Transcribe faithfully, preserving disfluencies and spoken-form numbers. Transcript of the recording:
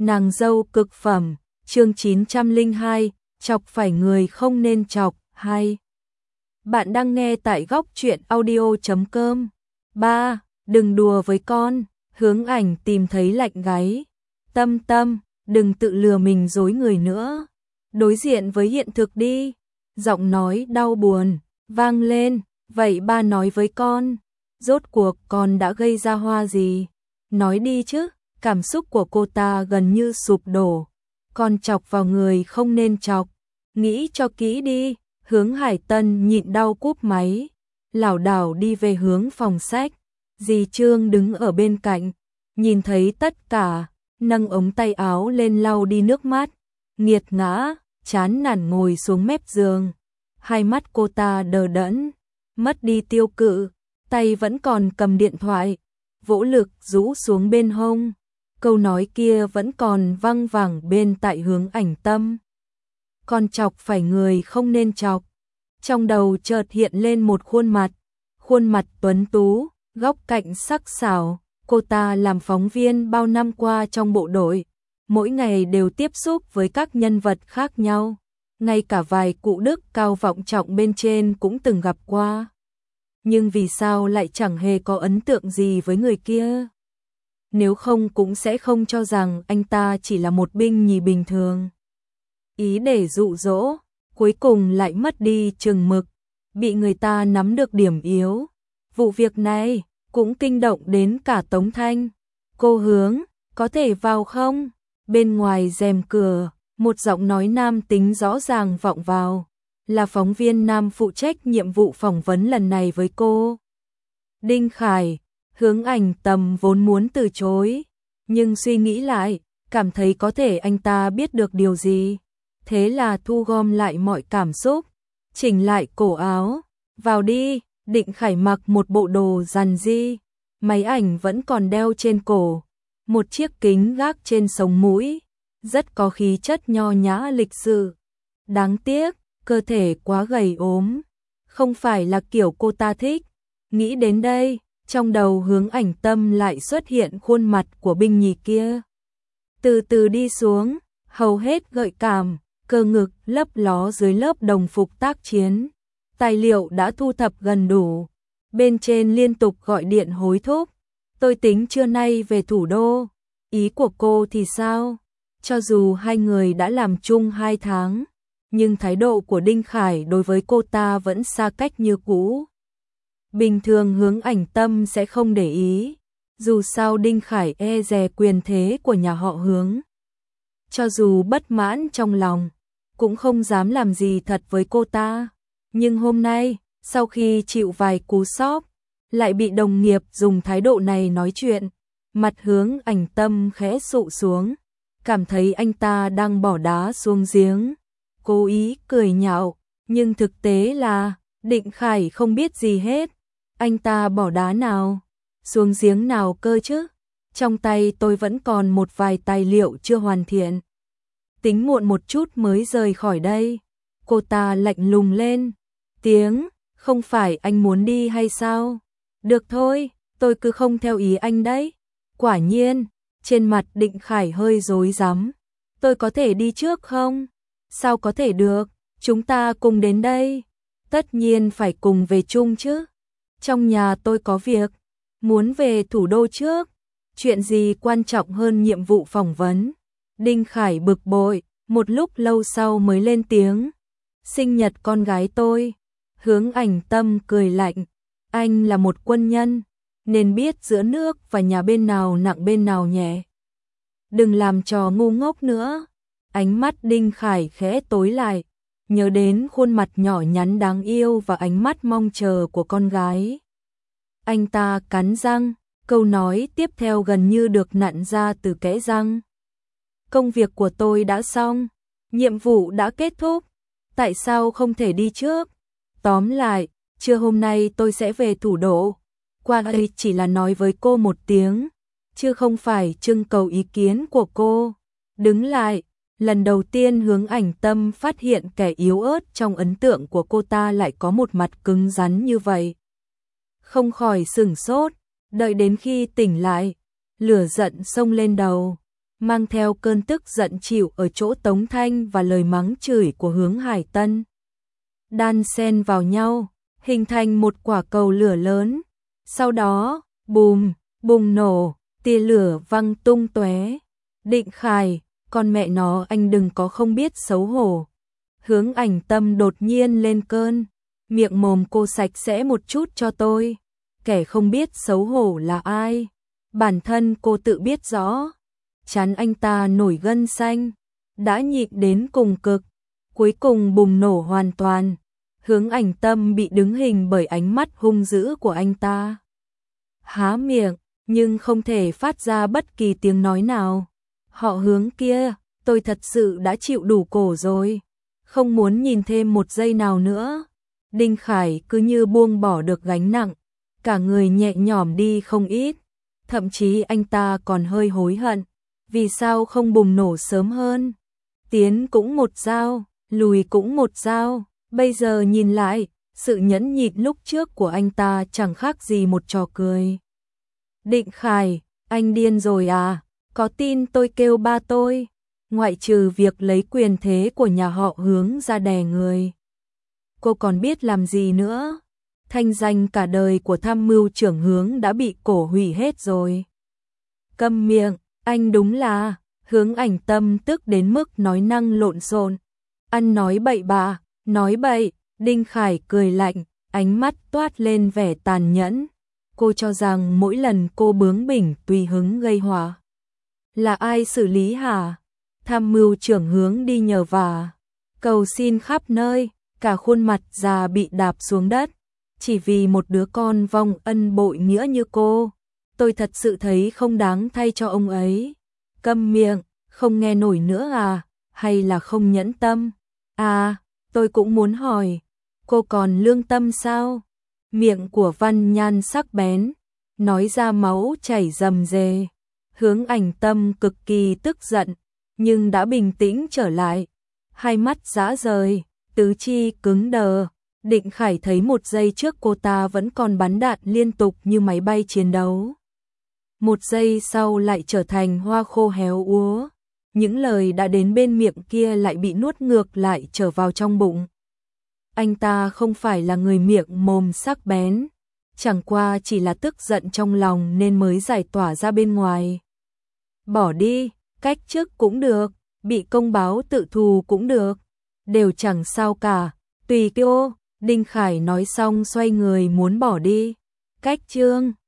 Nàng dâu cực phẩm, chương chín trăm lẻ hai, chọc phải người không nên chọc, hay. Bạn đang nghe tại góc truyện audio chấm com. ba. Đừng đùa với con, Hướng Ảnh tìm thấy lạnh gáy. Tâm Tâm, đừng tự lừa mình dối người nữa. Đối diện với hiện thực đi. Giọng nói đau buồn, vang lên, vậy ba nói với con. Rốt cuộc con đã gây ra hoa gì? Nói đi chứ. Cảm xúc của cô ta gần như sụp đổ. Con chọc vào người không nên chọc. Nghĩ cho kỹ đi. Hướng Hải Tân nhịn đau cúp máy. Lảo đảo đi về hướng phòng sách. Dì Trương đứng ở bên cạnh. Nhìn thấy tất cả. Nâng ống tay áo lên lau đi nước mắt. Nghiệt ngã, chán nản ngồi xuống mép giường. Hai mắt cô ta đờ đẫn. Mất đi tiêu cự. Tay vẫn còn cầm điện thoại. Vỗ lực rũ xuống bên hông. Câu nói kia vẫn còn văng vẳng bên tại Hướng Ảnh tâm. Con chọc phải người không nên chọc. Trong đầu chợt hiện lên một khuôn mặt. Khuôn mặt tuấn tú, góc cạnh sắc sảo. Cô ta làm phóng viên bao năm qua trong bộ đội. Mỗi ngày đều tiếp xúc với các nhân vật khác nhau. Ngay cả vài cụ đức cao vọng trọng bên trên cũng từng gặp qua. Nhưng vì sao lại chẳng hề có ấn tượng gì với người kia? Nếu không cũng sẽ không cho rằng anh ta chỉ là một binh nhì bình thường. Ý để dụ dỗ, cuối cùng lại mất đi chừng mực, bị người ta nắm được điểm yếu. Vụ việc này cũng kinh động đến cả Tống Thanh. Cô Hướng, có thể vào không? Bên ngoài rèm cửa, một giọng nói nam tính rõ ràng vọng vào. Là phóng viên nam phụ trách nhiệm vụ phỏng vấn lần này với cô. Đinh Khải. Hướng Ảnh Tâm vốn muốn từ chối, nhưng suy nghĩ lại, cảm thấy có thể anh ta biết được điều gì. Thế là thu gom lại mọi cảm xúc, chỉnh lại cổ áo, vào đi. Định Khải mặc một bộ đồ rằn ri, máy ảnh vẫn còn đeo trên cổ, một chiếc kính gác trên sống mũi, rất có khí chất nho nhã lịch sự. Đáng tiếc, cơ thể quá gầy ốm, không phải là kiểu cô ta thích. Nghĩ đến đây, trong đầu Hướng Ảnh Tâm lại xuất hiện khuôn mặt của binh nhì kia. Từ từ đi xuống, hầu hết gợi cảm, cơ ngực lấp ló dưới lớp đồng phục tác chiến. Tài liệu đã thu thập gần đủ. Bên trên liên tục gọi điện hối thúc. Tôi tính trưa nay về thủ đô. Ý của cô thì sao? Cho dù hai người đã làm chung hai tháng, nhưng thái độ của Đinh Khải đối với cô ta vẫn xa cách như cũ. Bình thường Hướng Ảnh Tâm sẽ không để ý, dù sao Đinh Khải e dè quyền thế của nhà họ Hướng. Cho dù bất mãn trong lòng, cũng không dám làm gì thật với cô ta. Nhưng hôm nay, sau khi chịu vài cú sốc, lại bị đồng nghiệp dùng thái độ này nói chuyện, mặt Hướng Ảnh Tâm khẽ sụ xuống, cảm thấy anh ta đang bỏ đá xuống giếng. Cố ý cười nhạo, nhưng thực tế là Định Khải không biết gì hết. Anh ta bỏ đá nào, xuống giếng nào cơ chứ? Trong tay tôi vẫn còn một vài tài liệu chưa hoàn thiện. Tính muộn một chút mới rời khỏi đây. Cô ta lạnh lùng lên tiếng, không phải anh muốn đi hay sao? Được thôi, tôi cứ không theo ý anh đấy. Quả nhiên, trên mặt Định Khải hơi rối rắm. Tôi có thể đi trước không? Sao có thể được, chúng ta cùng đến đây. Tất nhiên phải cùng về chung chứ. Trong nhà tôi có việc, muốn về thủ đô trước. Chuyện gì quan trọng hơn nhiệm vụ phỏng vấn? Đinh Khải bực bội, một lúc lâu sau mới lên tiếng. Sinh nhật con gái tôi. Hướng Ảnh Tâm cười lạnh. Anh là một quân nhân, nên biết giữa nước và nhà bên nào nặng bên nào nhẹ. Đừng làm trò ngu ngốc nữa. Ánh mắt Đinh Khải khẽ tối lại, nhớ đến khuôn mặt nhỏ nhắn đáng yêu và ánh mắt mong chờ của con gái. Anh ta cắn răng, câu nói tiếp theo gần như được nặn ra từ kẽ răng. Công việc của tôi đã xong, nhiệm vụ đã kết thúc, tại sao không thể đi trước? Tóm lại, trưa hôm nay tôi sẽ về thủ đô. Qua đây chỉ là nói với cô một tiếng, chứ không phải trưng cầu ý kiến của cô. Đứng lại, lần đầu tiên Hướng Ảnh Tâm phát hiện kẻ yếu ớt trong ấn tượng của cô ta lại có một mặt cứng rắn như vậy. Không khỏi sửng sốt, đợi đến khi tỉnh lại, lửa giận xông lên đầu. mang theo cơn tức giận chịu ở chỗ Tống Thanh và lời mắng chửi của Hướng Hải Tân. Đan xen vào nhau, hình thành một quả cầu lửa lớn. Sau đó, bùm, bùng nổ, tia lửa văng tung tóe. Định Khải, con mẹ nó anh đừng có không biết xấu hổ. Hướng Ảnh Tâm đột nhiên lên cơn, miệng mồm cô sạch sẽ một chút cho tôi. Kẻ không biết xấu hổ là ai? Bản thân cô tự biết rõ. Chán anh ta nổi gân xanh, đã nhịn đến cùng cực, cuối cùng bùng nổ hoàn toàn. Hướng Ảnh Tâm bị đứng hình bởi ánh mắt hung dữ của anh ta. Há miệng, nhưng không thể phát ra bất kỳ tiếng nói nào. Họ Hướng kia, tôi thật sự đã chịu đủ cổ rồi, không muốn nhìn thêm một giây nào nữa. Đinh Khải cứ như buông bỏ được gánh nặng, cả người nhẹ nhõm đi không ít. Thậm chí anh ta còn hơi hối hận, vì sao không bùng nổ sớm hơn. Tiến cũng một dao, lùi cũng một dao. Bây giờ nhìn lại, sự nhẫn nhịn lúc trước của anh ta chẳng khác gì một trò cười. Định Khải, anh điên rồi à? Có tin tôi kêu ba tôi? Ngoại trừ việc lấy quyền thế của nhà họ Hướng ra đè người, cô còn biết làm gì nữa? Thanh danh cả đời của tham mưu trưởng Hướng đã bị cổ hủy hết rồi. Câm miệng, anh đúng là. Hướng Ảnh Tâm tức đến mức nói năng lộn xộn. Ăn nói bậy bạ, nói bậy. Đinh Khải cười lạnh, ánh mắt toát lên vẻ tàn nhẫn. Cô cho rằng mỗi lần cô bướng bỉnh tùy hứng gây họa là ai xử lý hả? Tham mưu trưởng Hướng đi nhờ vả, cầu xin khắp nơi, cả khuôn mặt già bị đạp xuống đất, chỉ vì một đứa con vong ân bội nghĩa như cô. Tôi thật sự thấy không đáng thay cho ông ấy. Câm miệng, không nghe nổi nữa à? Hay là không nhẫn tâm? À, tôi cũng muốn hỏi, cô còn lương tâm sao? Miệng của Văn Nhan sắc bén, nói ra máu chảy rầm rề. Hướng Ảnh Tâm cực kỳ tức giận, nhưng đã bình tĩnh trở lại. Hai mắt dã rời, tứ chi cứng đờ. Định Khải thấy một giây trước cô ta vẫn còn bắn đạn liên tục như máy bay chiến đấu. Một giây sau lại trở thành hoa khô héo úa. Những lời đã đến bên miệng kia lại bị nuốt ngược lại trở vào trong bụng. Anh ta không phải là người miệng mồm sắc bén, chẳng qua chỉ là tức giận trong lòng nên mới giải tỏa ra bên ngoài. Bỏ đi, cách chức cũng được, bị công báo tự thù cũng được, đều chẳng sao cả, tùy cô. Đinh Khải nói xong xoay người muốn bỏ đi. Cách chương